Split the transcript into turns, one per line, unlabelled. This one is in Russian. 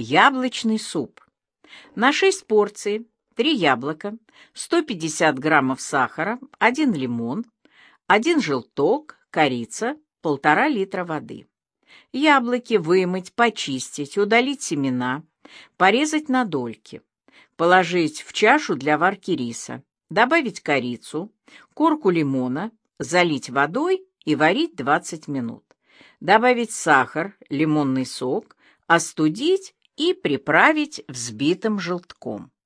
Яблочный суп. На 6 порций 3 яблока, 150 граммов сахара, 1 лимон, 1 желток, корица, 1,5 литра воды. Яблоки вымыть, почистить, удалить семена, порезать на дольки. Положить в чашу для варки риса. Добавить корицу, корку лимона, залить водой и варить 20 минут. Добавить сахар, лимонный сок, остудить и приправить взбитым желтком.